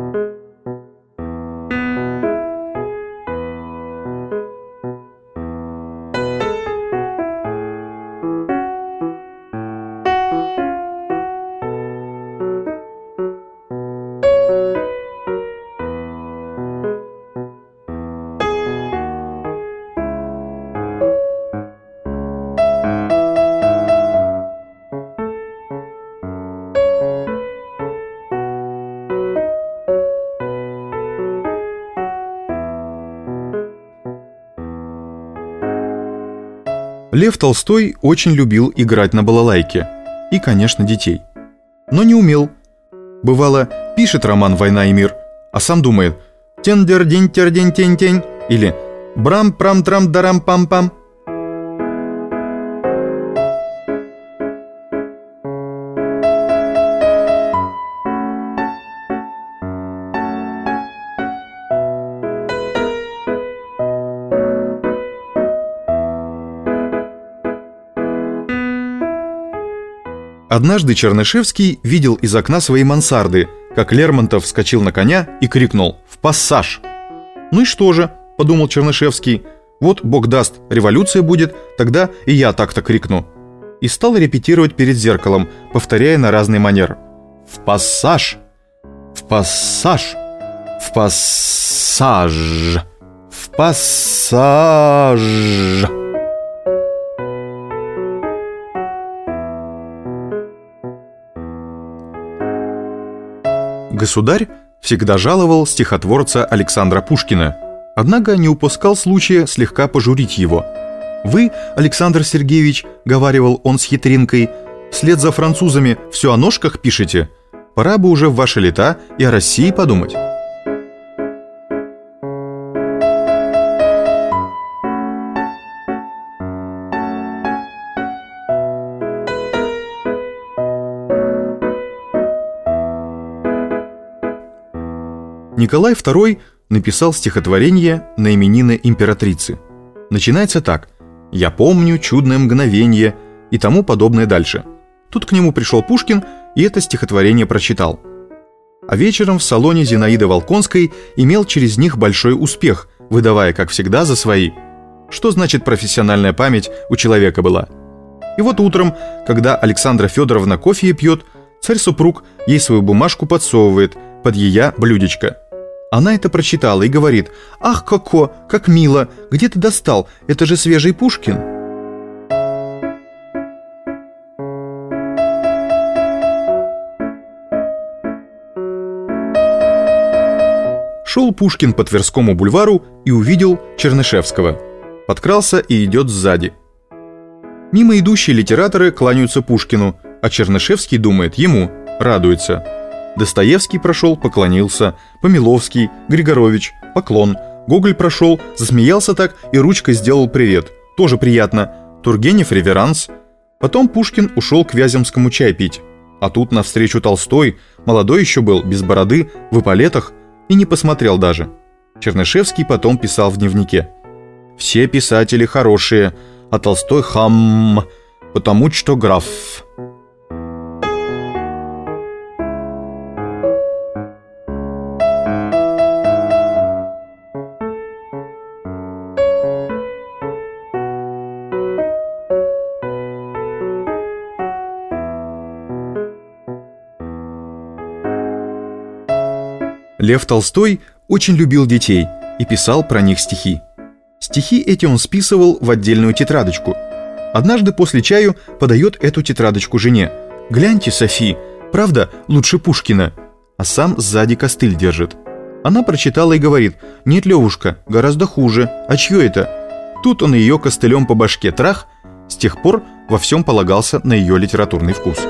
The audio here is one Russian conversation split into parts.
Лев Толстой очень любил играть на балалайке и, конечно, детей. Но не умел. Бывало, пишет роман «Война и мир», а сам думает «тен-дер-день-тер-день-тень-тень» или «брам-прам-трам-дарам-пам-пам». Однажды Чернышевский видел из окна своей мансарды, как Лермонтов вскочил на коня и крикнул «В пассаж!». «Ну и что же?» – подумал Чернышевский. «Вот, бог даст, революция будет, тогда и я так-то крикну». И стал репетировать перед зеркалом, повторяя на разный манер. «В пассаж! В пассаж! В пассаж! В пассаж!». Государь всегда жаловал стихотворца Александра Пушкина, однако не упускал случая слегка пожурить его. «Вы, Александр Сергеевич, — говаривал он с хитринкой, — вслед за французами все о ножках пишете? Пора бы уже в ваши лета и о России подумать». Николай II написал стихотворение на именины императрицы. Начинается так: «Я помню чудное мгновенье» и тому подобное дальше. Тут к нему пришел Пушкин и это стихотворение прочитал. А вечером в салоне Зинаиды Волконской имел через них большой успех, выдавая, как всегда, за свои. Что значит профессиональная память у человека была? И вот утром, когда Александра Федоровна кофе пьет, царь-супруг ей свою бумажку подсовывает под ея блюдечко. Она это прочитала и говорит: «Ах, как мило! Где ты достал? Это же свежий Пушкин!» Шел Пушкин по Тверскому бульвару и увидел Чернышевского. Подкрался и идет сзади. Мимо идущие литераторы кланяются Пушкину, а Чернышевский думает, ему радуется. Достоевский прошел, поклонился, Помиловский, Григорович, поклон. Гоголь прошел, засмеялся так и ручкой сделал привет. Тоже приятно. Тургенев реверанс. Потом Пушкин ушел к Вяземскому чай пить. А тут навстречу Толстой, молодой еще был, без бороды, в эполетах, и не посмотрел даже. Чернышевский потом писал в дневнике: «Все писатели хорошие, а Толстой хам, потому что граф». Лев Толстой очень любил детей и писал про них стихи. Стихи эти он списывал в отдельную тетрадочку. Однажды после чаю подает эту тетрадочку жене. «Гляньте, Софи, правда, лучше Пушкина», а сам сзади костыль держит. Она прочитала и говорит: «Нет, Левушка, гораздо хуже. А чье это?» Тут он ее костылем по башке трах. С тех пор во всем полагался на ее литературный вкус.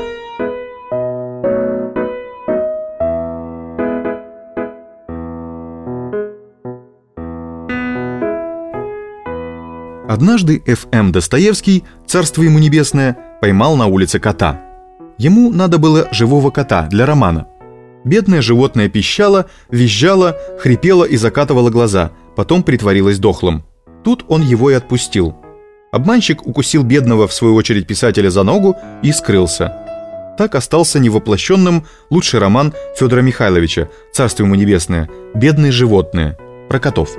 Однажды Ф.М. Достоевский, царство ему небесное, поймал на улице кота. Ему надо было живого кота для романа. Бедное животное пищало, визжало, хрипело и закатывало глаза, потом притворилось дохлым. Тут он его и отпустил. Обманщик укусил бедного, в свою очередь, писателя за ногу и скрылся. Так остался невоплощенным лучший роман Федора Михайловича «Царство ему небесное. Бедные животные» про котов.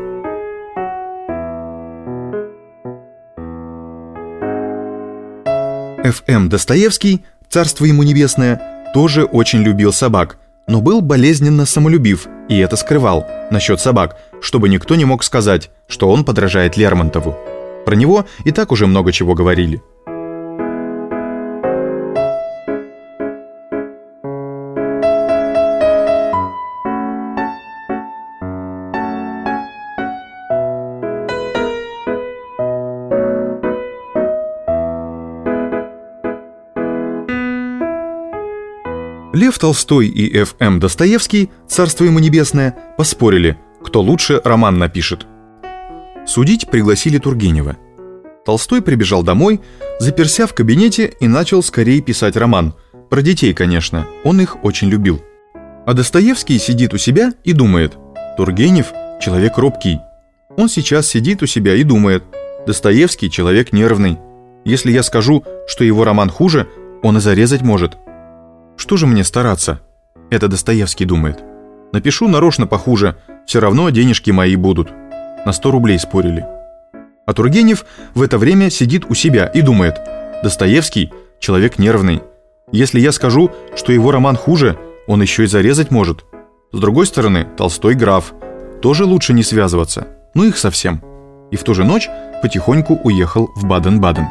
Ф.М. Достоевский, царство ему небесное, тоже очень любил собак, но был болезненно самолюбив и это скрывал насчет собак, чтобы никто не мог сказать, что он подражает Лермонтову. Про него и так уже много чего говорили. Лев Толстой и Ф.М. Достоевский, царство ему небесное, поспорили, кто лучше роман напишет. Судить пригласили Тургенева. Толстой прибежал домой, заперся в кабинете и начал скорее писать роман. Про детей, конечно, он их очень любил. А Достоевский сидит у себя и думает: Тургенев – человек робкий. Он сейчас сидит у себя и думает: Достоевский – человек нервный. Если я скажу, что его роман хуже, он и зарезать может. Что же мне стараться? Это Достоевский думает. Напишу нарочно похуже, все равно денежки мои будут. На 100 рублей спорили. А Тургенев в это время сидит у себя и думает: Достоевский – человек нервный. Если я скажу, что его роман хуже, он еще и зарезать может. С другой стороны, Толстой граф. Тоже лучше не связываться. Ну их совсем. И в ту же ночь потихоньку уехал в Баден-Баден.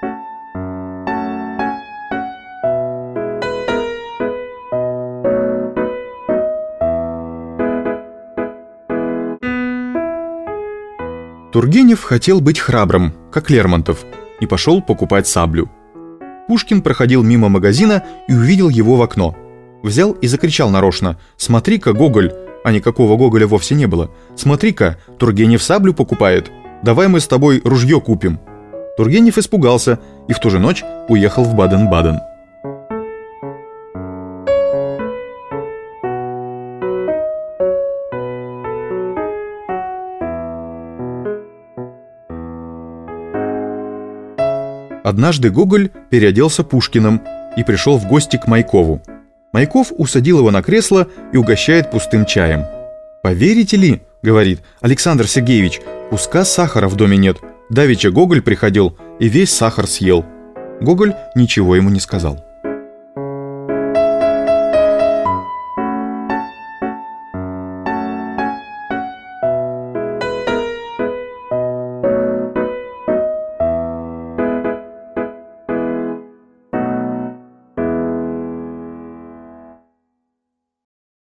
Тургенев хотел быть храбрым, как Лермонтов, и пошел покупать саблю. Пушкин проходил мимо магазина и увидел его в окно. Взял и закричал нарочно: «Смотри-ка, Гоголь!» А никакого Гоголя вовсе не было. «Смотри-ка, Тургенев саблю покупает! Давай мы с тобой ружье купим!» Тургенев испугался и в ту же ночь уехал в Баден-Баден. Однажды Гоголь переоделся Пушкиным и пришел в гости к Маякову. Маяков усадил его на кресло и угощает пустым чаем. «Поверите ли, — говорит, — Александр Сергеевич, куска сахара в доме нет. Давеча Гоголь приходил и весь сахар съел». Гоголь ничего ему не сказал.